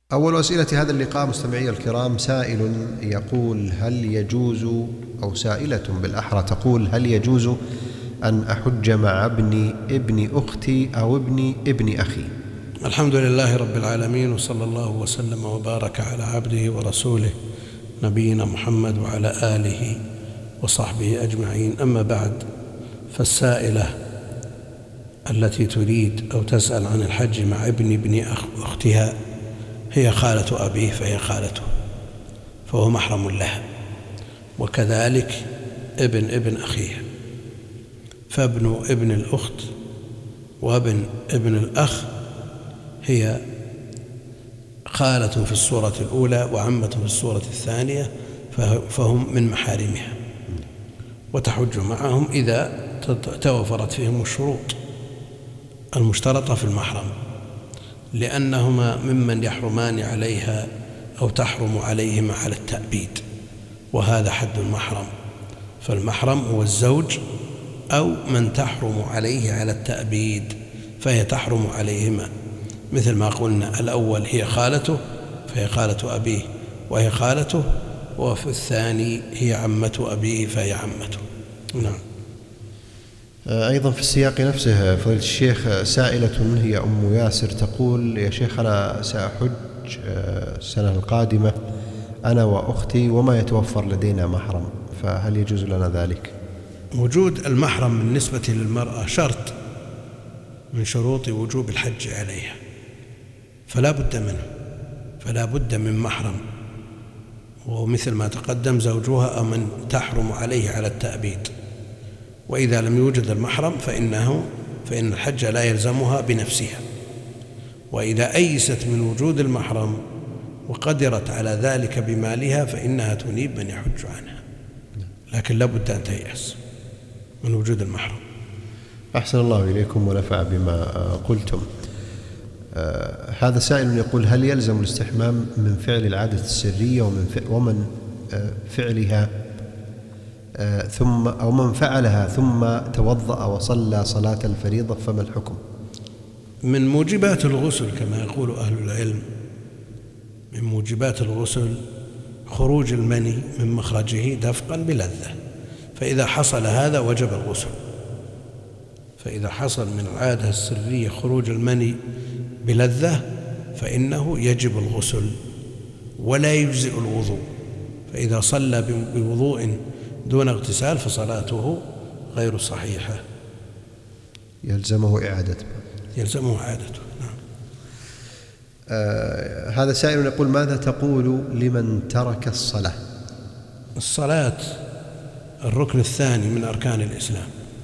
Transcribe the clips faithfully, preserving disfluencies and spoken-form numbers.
أول أسئلة هذا اللقاء مستمعي الكرام، سائل يقول: هل يجوز، أو سائلة بالأحرى تقول: هل يجوز أن أحج مع ابن ابن أختي أو ابن ابن أخي؟ الحمد لله رب العالمين، وصلى الله وسلم وبارك على عبده ورسوله نبينا محمد وعلى آله وصحبه أجمعين. أما بعد، فالسائلة التي تريد أو تسأل عن الحج مع ابن ابن أختها هي خالة أبيه، فهي خالته، فهو محرم لها، وكذلك ابن ابن أخيها، فابن ابن الأخت وابن ابن الأخ هي خالة في الصورة الأولى وعمة في الصورة الثانية، فهم من محارمها، وتحج معهم إذا توفرت فيهم الشروط المشترطة في المحرم، لأنهما ممن يحرمان عليها أو تحرم عليهما على التأبيد، وهذا حد المحرم. فالمحرم هو الزوج أو من تحرم عليه على التأبيد، فهي تحرم عليهما، مثل ما قلنا الأول هي خالته فهي خالة أبيه وهي خالته، وفي الثاني هي عمة أبيه فهي عمته. نعم. أيضا في السياق نفسه فضيلة الشيخ، سائلة هي أم ياسر تقول: يا شيخ، أنا سأحج السنة القادمة أنا وأختي وما يتوفر لدينا محرم، فهل يجوز لنا ذلك؟ وجود المحرم بالنسبة للمرأة شرط من شروط وجوب الحج عليها، فلا بد منه، فلا بد من محرم، ومثل ما تقدم زوجها أو من تحرم عليه على التأبيد. وإذا لم يوجد المحرم فإنه فإن الحج لا يلزمها بنفسها، وإذا أيست من وجود المحرم وقدرت على ذلك بمالها فإنها تنيب من يحج عنها، لكن لا بد أن تيأس من وجود المحرم. أحسن الله إليكم ونفع بما قلتم. آه هذا سائل يقول: هل يلزم الاستحمام من فعل العادة السرية ومن ومن آه فعلها آه ثم أو من فعلها ثم توضأ وصلى صلاة الفريضة، فما الحكم؟ من موجبات الغسل كما يقول أهل العلم، من موجبات الغسل خروج المني من مخرجه دفقا بلذة، فإذا حصل هذا وجب الغسل. فإذا حصل من العادة السرية خروج المني بلذة فإنه يجب الغسل ولا يجزئ الوضوء، فإذا صلى بوضوء دون اغتسال فصلاته غير صحيحة، يلزمه إعادته يلزمه إعادته. نعم. آه هذا سائل يقول: ماذا تقول لمن ترك الصلاة؟ الصلاة الركن الثاني من أركان الإسلام،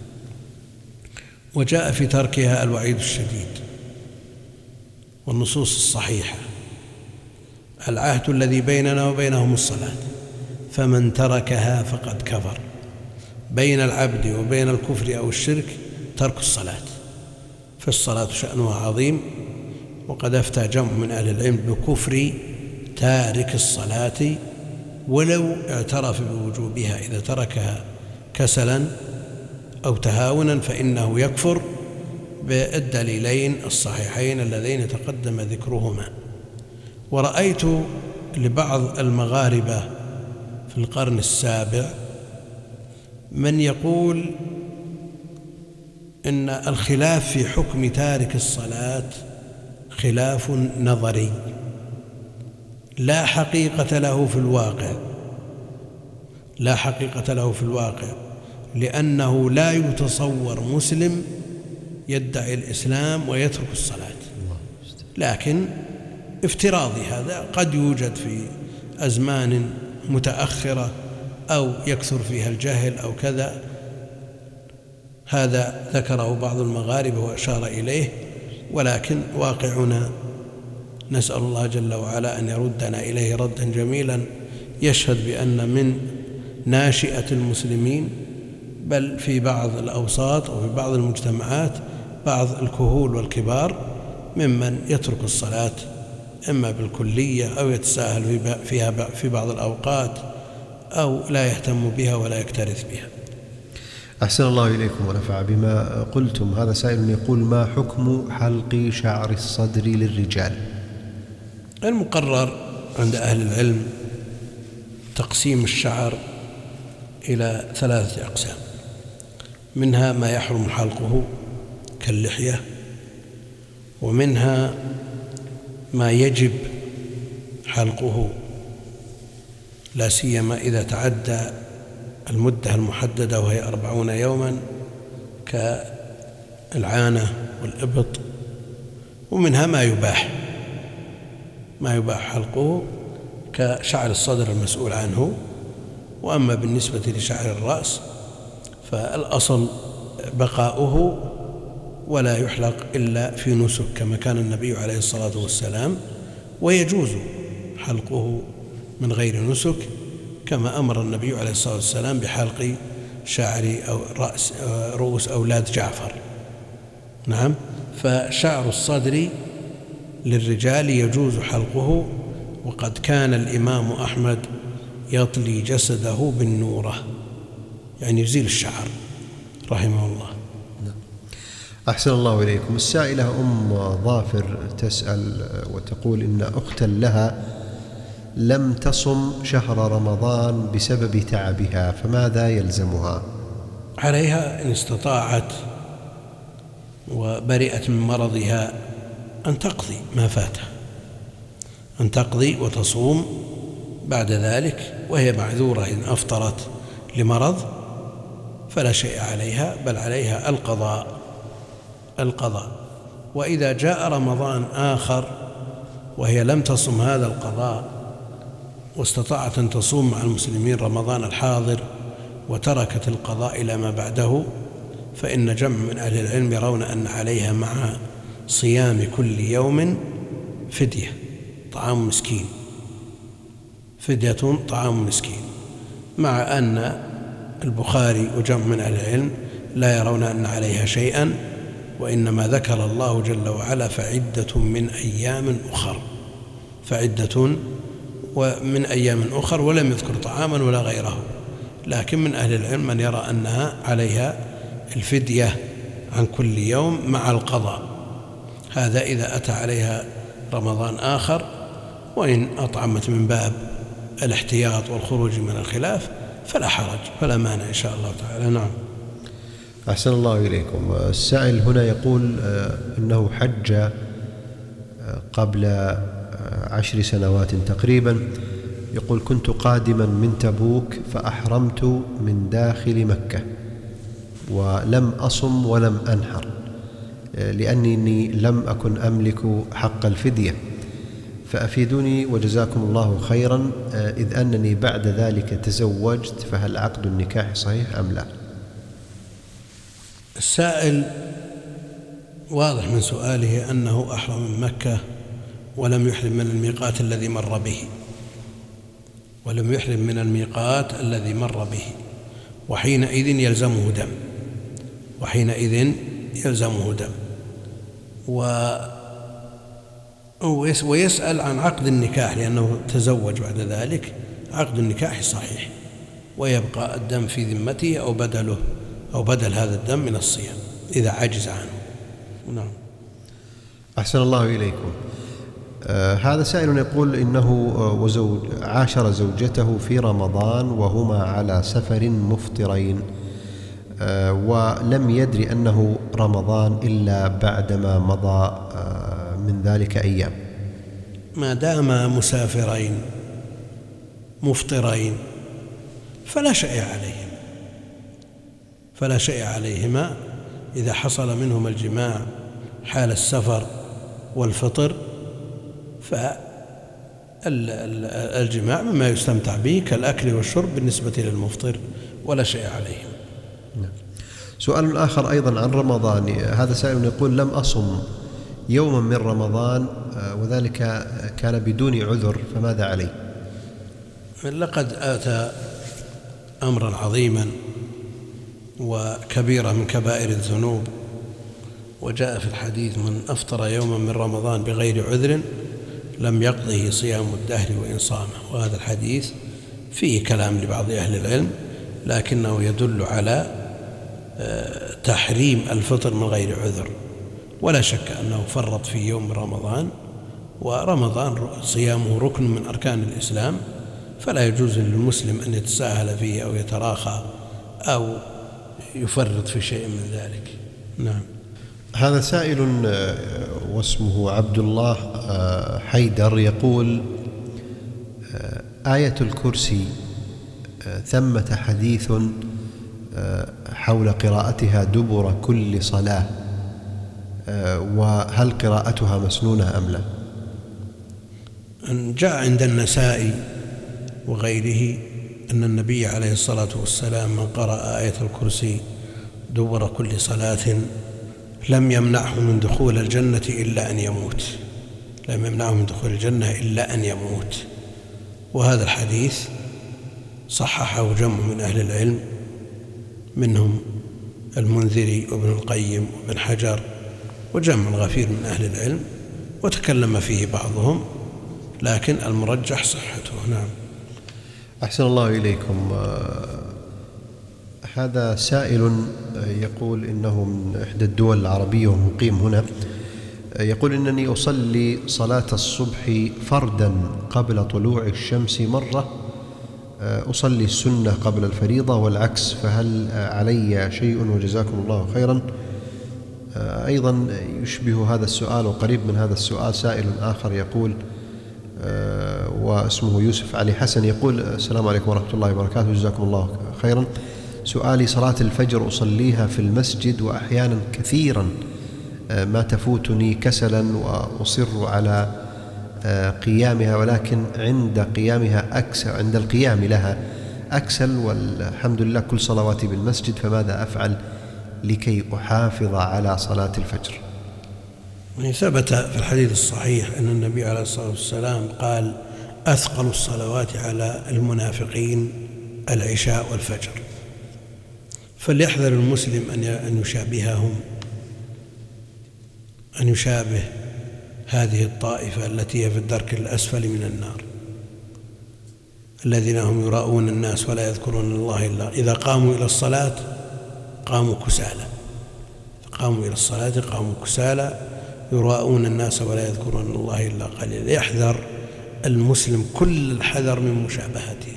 وجاء في تركها الوعيد الشديد والنصوص الصحيحة. العهد الذي بيننا وبينهم الصلاة، فمن تركها فقد كفر. بين العبد وبين الكفر أو الشرك ترك الصلاة، فالصلاة شأنها عظيم، وقد أفتى جمع من أهل العلم بكفر تارك الصلاة ولو اعترف بوجوبها، إذا تركها كسلا أو تهاونا فإنه يكفر بالدليلين الصحيحين اللذين تقدم ذكرهما. ورأيت لبعض المغاربة في القرن السابع من يقول إن الخلاف في حكم تارك الصلاة خلاف نظري لا حقيقة له في الواقع، لا حقيقة له في الواقع، لأنه لا يتصور مسلم يدعي الإسلام ويترك الصلاة، لكن افتراضي هذا قد يوجد في أزمان متأخرة أو يكثر فيها الجهل أو كذا، هذا ذكره بعض المغاربة وأشار إليه، ولكن واقعنا نسأل الله جل وعلا أن يردنا إليه ردا جميلا يشهد بأن من ناشئة المسلمين، بل في بعض الأوساط وفي بعض المجتمعات بعض الكهول والكبار ممن يترك الصلاة إما بالكلية أو يتساهل فيها في بعض الأوقات أو لا يهتم بها ولا يكترث بها. أحسن الله إليكم ونفع بما قلتم. هذا سائل يقول: ما حكم حلق شعر الصدر للرجال؟ المقرر عند أهل العلم تقسيم الشعر إلى ثلاثة أقسام، منها ما يحرم حلقه كاللحية، ومنها ما يجب حلقه لا سيما إذا تعدى المدة المحددة وهي أربعون يوما كالعانة والإبط، ومنها ما يباح ما يباح حلقه كشعر الصدر المسؤول عنه. وأما بالنسبة لشعر الرأس فالأصل بقاؤه ولا يحلق إلا في نسك كما كان النبي عليه الصلاة والسلام، ويجوز حلقه من غير نسك كما أمر النبي عليه الصلاة والسلام بحلق شعر أو رأس رؤوس أولاد جعفر. نعم، فشعر الصدر للرجال يجوز حلقه، وقد كان الإمام أحمد يطلي جسده بالنورة، يعني يزيل الشعر رحمه الله. أحسن الله إليكم. السائلة أم ظافر تسأل وتقول إن أختا لها لم تصم شهر رمضان بسبب تعبها، فماذا يلزمها؟ عليها إن استطاعت وبرئت من مرضها أن تقضي ما فاتها، أن تقضي وتصوم بعد ذلك، وهي معذورة إن أفطرت لمرض فلا شيء عليها، بل عليها القضاء القضاء وإذا جاء رمضان آخر وهي لم تصم هذا القضاء واستطاعت أن تصوم مع المسلمين رمضان الحاضر وتركت القضاء إلى ما بعده، فإن جمع من أهل العلم يرون أن عليها مع صيام كل يوم فدية طعام مسكين، فدية طعام مسكين، مع أن البخاري وجمع من أهل العلم لا يرون أن عليها شيئا، وإنما ذكر الله جل وعلا فعدة من أيام أخر فعدة ومن أيام أخر، ولم يذكر طعاما ولا غيره. لكن من أهل العلم من يرى أنها عليها الفدية عن كل يوم مع القضاء، هذا إذا أتى عليها رمضان آخر، وإن أطعمت من باب الاحتياط والخروج من الخلاف فلا حرج فلا مانع إن شاء الله تعالى. نعم. أحسن الله إليكم. السائل هنا يقول إنه حج قبل عشر سنوات تقريبا، يقول كنت قادما من تبوك فأحرمت من داخل مكة ولم أصم ولم أنحر لأنني لم أكن أملك حق الفدية، فأفيدوني وجزاكم الله خيرا، إذ أنني بعد ذلك تزوجت، فهل عقد النكاح صحيح أم لا؟ السائل واضح من سؤاله أنه أحرم من مكة ولم يحرم من الميقات الذي مر به ولم يحرم من الميقات الذي مر به وحينئذ يلزمه دم وحينئذ يلزمه دم ويسأل عن عقد النكاح لأنه تزوج بعد ذلك. عقد النكاح صحيح، ويبقى الدم في ذمته أو بدله أو بدل هذا الدم من الصيام إذا عجز عنه. نعم. أحسن الله إليكم. آه هذا سائل يقول إنه وزوج عاشر زوجته في رمضان وهما على سفر مفطرين، آه ولم يدري أنه رمضان إلا بعدما مضى آه من ذلك أيام. ما دام مسافرين مفطرين فلا شيء عليهم فلا شيء عليهما إذا حصل منهما الجماع حال السفر والفطر، فالجماع مما يستمتع به كالأكل والشرب بالنسبة للمفطر ولا شيء عليهم. سؤال آخر أيضا عن رمضان، هذا سائل يقول لم أصم يوما من رمضان وذلك كان بدون عذر، فماذا علي؟ لقد آتى أمرا عظيما وكبيرة من كبائر الذنوب، وجاء في الحديث من أفطر يوما من رمضان بغير عذر لم يقضه صيام الدهر وإن صامه، وهذا الحديث فيه كلام لبعض أهل العلم لكنه يدل على تحريم الفطر من غير عذر، ولا شك أنه فرط في يوم رمضان ورمضان صيامه ركن من أركان الإسلام، فلا يجوز للمسلم أن يتساهل فيه أو يتراخى أو يفرط في شيء من ذلك. نعم. هذا سائل واسمه عبد الله حيدر يقول: آية الكرسي ثمة حديث حول قراءتها دبر كل صلاة، وهل قراءتها مسنونة أم لا؟ جاء عند النسائي وغيره أن النبي عليه الصلاة والسلام من قرأ آية الكرسي دبر كل صلاة لم يمنعه من دخول الجنة إلا أن يموت، لم يمنعه من دخول الجنة إلا أن يموت. وهذا الحديث صححه جمع من أهل العلم، منهم المنذري وابن القيم وابن حجر وجمع غفير من أهل العلم، وتكلم فيه بعضهم، لكن المرجح صحته. نعم. أحسن الله إليكم. هذا سائل يقول إنه من إحدى الدول العربية ومقيم هنا، يقول: إنني أصلي صلاة الصبح فردا قبل طلوع الشمس مرة، أصلي السنة قبل الفريضة والعكس، فهل علي شيء؟ وجزاكم الله خيرا. أيضا يشبه هذا السؤال وقريب من هذا السؤال سائل آخر يقول، واسمه يوسف علي حسن، يقول: السلام عليكم ورحمة الله وبركاته، جزاكم الله خيرا. سؤالي: صلاة الفجر أصليها في المسجد، وأحيانا كثيرا ما تفوتني كسلا وأصر على قيامها، ولكن عند قيامها أكسل، عند القيام لها أكسل، والحمد لله كل صلواتي بالمسجد، فماذا أفعل لكي أحافظ على صلاة الفجر؟ ثبت في الحديث الصحيح أن النبي عليه الصلاة والسلام قال: أثقل الصلوات على المنافقين العشاء والفجر. فليحذر المسلم أن يشابههم، أن يشابه هذه الطائفة التي هي في الدرك الأسفل من النار، الذين هم يراءون الناس ولا يذكرون الله إلا إذا قاموا إلى الصلاة قاموا كسالى، قاموا إلى الصلاة قاموا كسالى يراءون الناس ولا يذكرون الله إلا قليلا. يحذر المسلم كل الحذر من مشابهته،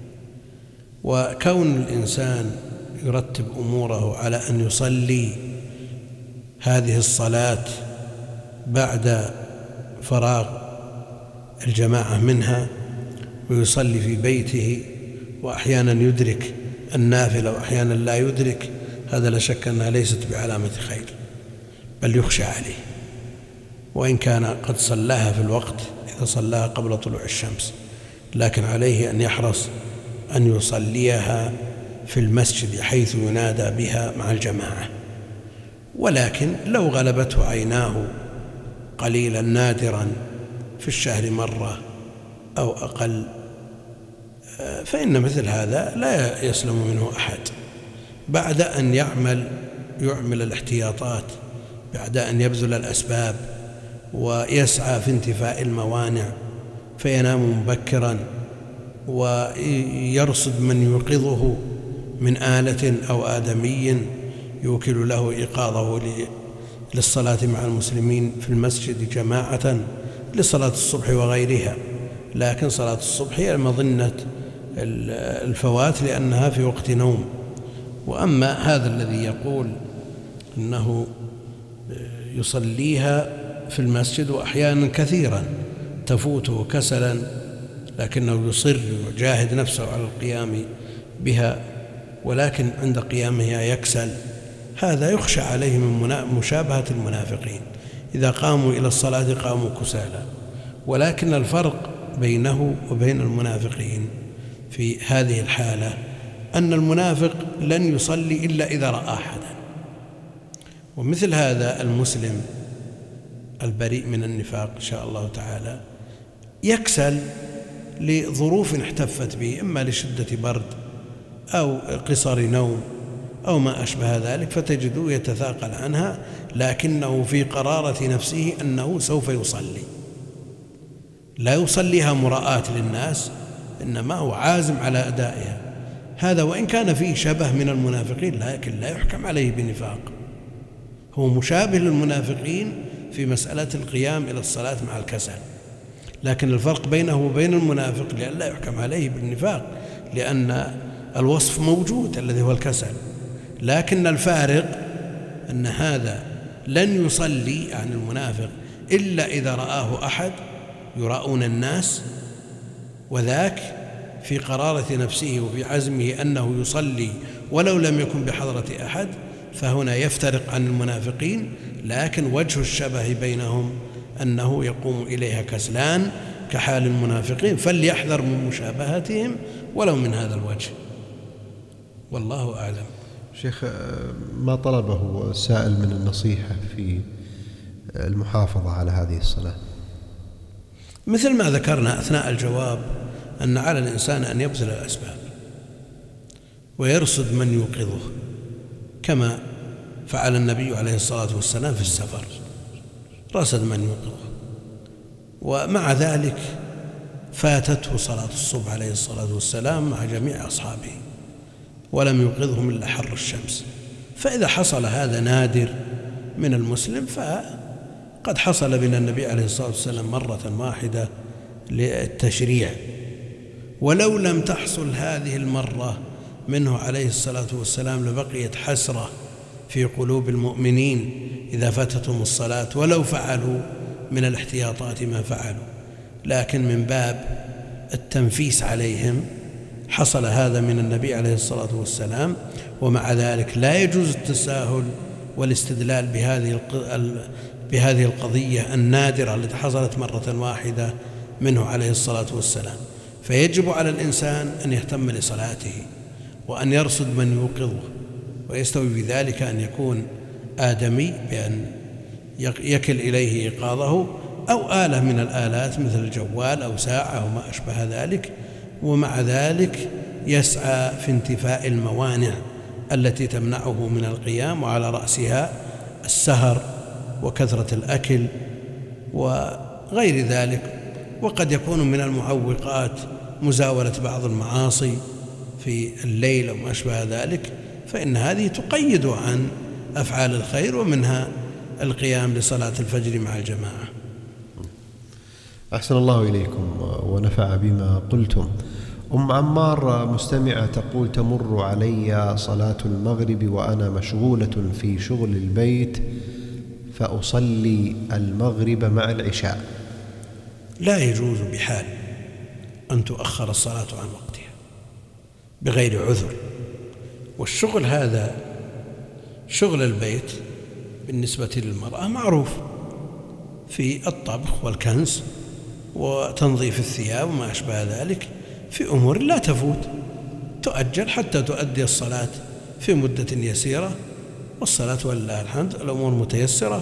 وكون الإنسان يرتب أموره على أن يصلي هذه الصلاة بعد فراغ الجماعة منها، ويصلي في بيته، وأحيانا يدرك النافلة وأحيانا لا يدرك، هذا لا شك أنها ليست بعلامة خير، بل يخشى عليه، وإن كان قد صلاها في الوقت إذا صلاها قبل طلوع الشمس، لكن عليه أن يحرص أن يصليها في المسجد حيث ينادى بها مع الجماعة. ولكن لو غلبته عيناه قليلا نادرا في الشهر مرة أو أقل، فإن مثل هذا لا يسلم منه أحد، بعد أن يعمل يعمل الاحتياطات، بعد أن يبذل الأسباب ويسعى في انتفاء الموانع، فينام مبكرا ويرصد من يوقظه من آلة أو آدمي يوكل له إيقاظه للصلاة مع المسلمين في المسجد جماعة لصلاة الصبح وغيرها. لكن صلاة الصبح هي مظنة الفوات لأنها في وقت نوم. وأما هذا الذي يقول إنه يصليها في المسجد وأحيانا كثيرا تفوته كسلا، لكنه يصر ويجاهد نفسه على القيام بها، ولكن عند قيامها يكسل، هذا يخشى عليه من مشابهة المنافقين، إذا قاموا إلى الصلاة قاموا كسالى. ولكن الفرق بينه وبين المنافقين في هذه الحالة أن المنافق لن يصلي إلا إذا رأى أحدا، ومثل هذا المسلم البريء من النفاق إن شاء الله تعالى يكسل لظروف احتفت به، إما لشدة برد أو قصر نوم أو ما أشبه ذلك، فتجده يتثاقل عنها، لكنه في قرارة نفسه أنه سوف يصلي، لا يصليها مراءاة للناس، إنما هو عازم على أدائها. هذا وإن كان فيه شبه من المنافقين، لكن لا يحكم عليه بنفاق، هو مشابه للمنافقين في مسألة القيام إلى الصلاة مع الكسل. لكن الفرق بينه وبين المنافق لئلا يحكم عليه بالنفاق، لأن الوصف موجود الذي هو الكسل، لكن الفارق أن هذا لن يصلي عن المنافق إلا إذا رآه أحد يراؤون الناس، وذاك في قرارة نفسه وفي عزمه أنه يصلي ولو لم يكن بحضرة أحد، فهنا يفترق عن المنافقين. لكن وجه الشبه بينهم أنه يقوم إليها كسلان كحال المنافقين، فليحذر من مشابهتهم ولو من هذا الوجه، والله أعلم. شيخ، ما طلبه سائل من النصيحة في المحافظة على هذه الصلاة؟ مثل ما ذكرنا أثناء الجواب أن على الإنسان أن يبذل الأسباب ويرصد من يوقظه، كما فعل النبي عليه الصلاة والسلام في السفر، رصد من يوقظه، ومع ذلك فاتته صلاة الصبح عليه الصلاة والسلام مع جميع أصحابه ولم يوقظهم إلا حر الشمس. فإذا حصل هذا نادر من المسلم، فقد حصل من النبي عليه الصلاة والسلام مرة واحدة للتشريع، ولو لم تحصل هذه المرة منه عليه الصلاة والسلام لبقيت حسرة في قلوب المؤمنين إذا فاتتهم الصلاة ولو فعلوا من الاحتياطات ما فعلوا. لكن من باب التنفيس عليهم حصل هذا من النبي عليه الصلاة والسلام، ومع ذلك لا يجوز التساهل والاستدلال بهذه بهذه القضية النادرة التي حصلت مرة واحدة منه عليه الصلاة والسلام. فيجب على الإنسان أن يهتم لصلاته وأن يرصد من يوقظه، ويستوي في ذلك أن يكون آدمي بأن يكل إليه إيقاظه، أو آلة من الآلات مثل الجوال أو ساعة أو ما أشبه ذلك، ومع ذلك يسعى في انتفاء الموانع التي تمنعه من القيام، وعلى رأسها السهر وكثرة الأكل وغير ذلك. وقد يكون من المعوقات مزاولة بعض المعاصي في الليل أو ما أشبه ذلك، فإن هذه تقيد عن أفعال الخير، ومنها القيام لصلاة الفجر مع الجماعة. أحسن الله إليكم ونفع بما قلتم. أم عمار مستمعة تقول: تمر علي صلاة المغرب وأنا مشغولة في شغل البيت، فأصلي المغرب مع العشاء. لا يجوز بحال أن تؤخر الصلاة عن وقتها بغير عذر. والشغل هذا شغل البيت بالنسبة للمرأة معروف في الطبخ والكنس وتنظيف الثياب وما أشبه ذلك، في أمور لا تفوت، تؤجل حتى تؤدي الصلاة في مدة يسيرة، والصلاة ولله الحمد الأمور متيسرة،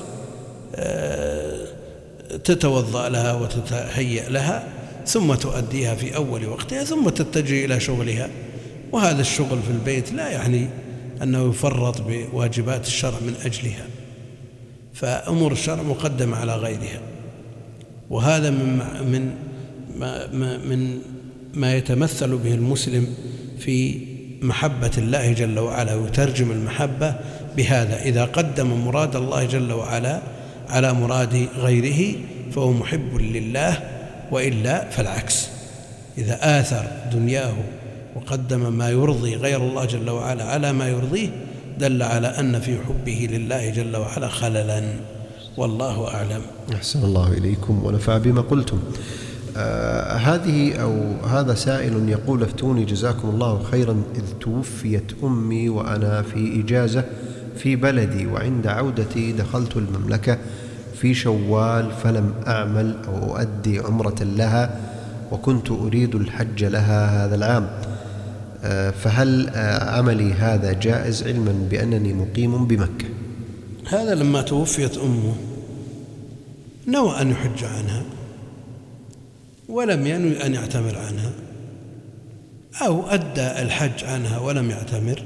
تتوضأ لها وتتهيأ لها ثم تؤديها في أول وقتها ثم تتجه إلى شغلها. وهذا الشغل في البيت لا يعني أنه يفرط بواجبات الشرع من أجلها، فأمور الشرع مقدمة على غيرها. وهذا من من ما, من ما يتمثل به المسلم في محبة الله جل وعلا، ويترجم المحبة بهذا: إذا قدم مراد الله جل وعلا على مراد غيره فهو محب لله، وإلا فالعكس. إذا آثر دنياه وقدم ما يرضي غير الله جل وعلا على ما يرضيه دل على أن في حبه لله جل وعلا خللا، والله أعلم. أحسن الله إليكم ونفع بما قلتم. آه هذه أو هذا سائل يقول: افتوني جزاكم الله خيرا، إذ توفيت أمي وأنا في إجازة في بلدي، وعند عودتي دخلت المملكة في شوال، فلم أعمل أو أؤدي عمرة لها، وكنت أريد الحج لها هذا العام، آه فهل آه عملي هذا جائز علما بأنني مقيم بمكة؟ هذا لما توفيت أمه نوى أن يحج عنها ولم ينوي أن يعتمر عنها، أو أدى الحج عنها ولم يعتمر،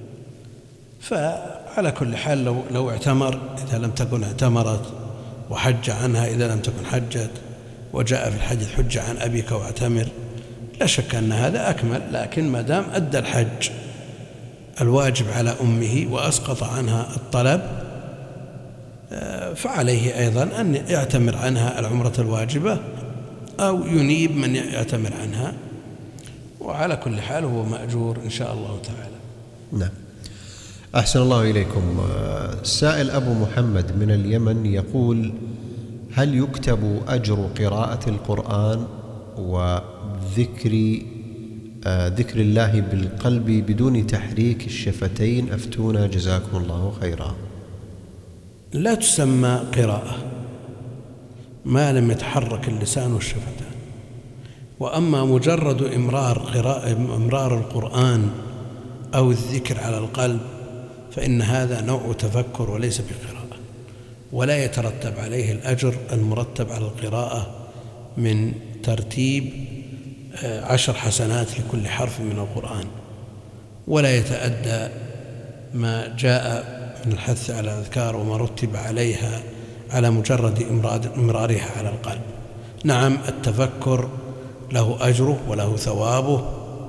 فعلى كل حال لو, لو اعتمر إذا لم تكن اعتمرت، وحج عنها إذا لم تكن حجت، وجاء في الحج حج عن أبيك واعتمر، لا شك أن هذا أكمل. لكن ما دام أدى الحج الواجب على أمه وأسقط عنها الطلب فعليه أيضا أن يعتمر عنها العمرة الواجبة أو ينيب من يعتمر عنها، وعلى كل حال هو مأجور إن شاء الله تعالى. نعم. أحسن الله إليكم. السائل أبو محمد من اليمن يقول: هل يكتب أجر قراءة القرآن وذكر ذكر الله بالقلب بدون تحريك الشفتين؟ أفتونا جزاكم الله خيرا. لا تسمى قراءة ما لم يتحرك اللسان والشفتان، وأما مجرد إمرار قراءة إمرار القرآن أو الذكر على القلب فإن هذا نوع تفكر وليس بقراءة، ولا يترتب عليه الأجر المرتب على القراءة من ترتيب عشر حسنات لكل حرف من القرآن، ولا يتأدى ما جاء من الحث على الأذكار وما رتب عليها على مجرد إمرارها على القلب. نعم، التفكر له أجره وله ثوابه،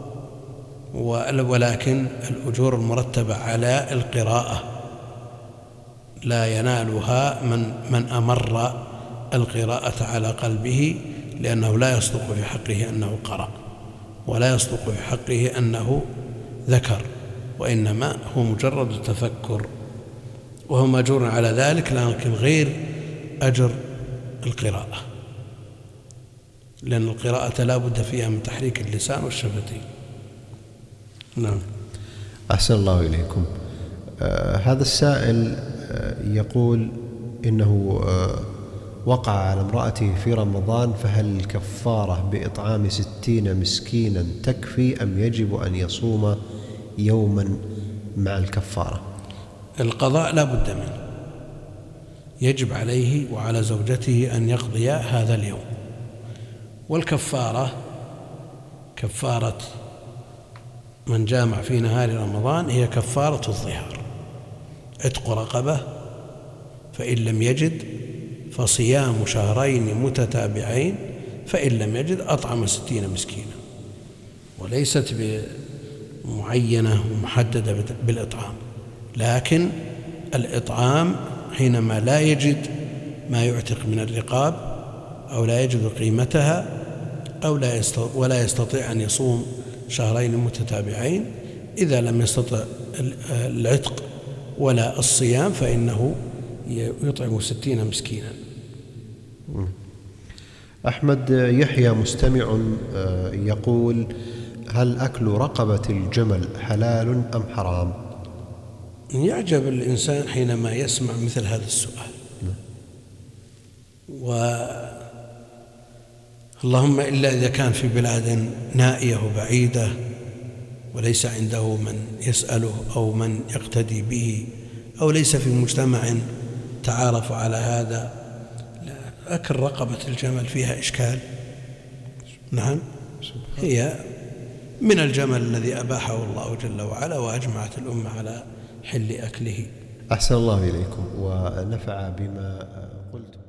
ولكن الأجور المرتبة على القراءة لا ينالها من من أمر القراءة على قلبه، لأنه لا يصدق في حقه أنه قرأ، ولا يصدق في حقه أنه ذكر، وإنما هو مجرد تفكر، وهو مأجور على ذلك، لكن غير أجر القراءة، لأن القراءة لا بد فيها من تحريك اللسان والشفتين. نعم. أحسن الله إليكم. آه هذا السائل آه يقول إنه آه وقع على امرأته في رمضان، فهل الكفارة بإطعام ستين مسكينا تكفي أم يجب أن يصوم يوما مع الكفارة؟ القضاء لا بد منه، يجب عليه وعلى زوجته أن يقضي هذا اليوم. والكفارة كفارة من جامع في نهار رمضان هي كفارة الظهار، عتق رقبة، فإن لم يجد فصيام شهرين متتابعين، فإن لم يجد أطعم ستين مسكينا، وليست بمعينة ومحددة بالإطعام، لكن الإطعام حينما لا يجد ما يعتق من الرقاب أو لا يجد قيمتها أو لا يستطيع ولا يستطيع أن يصوم شهرين متتابعين، إذا لم يستطع العتق ولا الصيام فإنه يطعم ستين مسكينا. أحمد يحيى مستمع يقول: هل أكل رقبة الجمل حلال أم حرام؟ يعجب الإنسان حينما يسمع مثل هذا السؤال، اللهم إلا إذا كان في بلاد نائية وبعيدة وليس عنده من يسأله أو من يقتدي به، أو ليس في مجتمع تعارف على هذا. أكل رقبة الجمل فيها إشكال. نعم، هي من الجمل الذي أباحه الله جل وعلا، وأجمعت الأمة على حل أكله. أحسن الله إليكم ونفع بما قلت.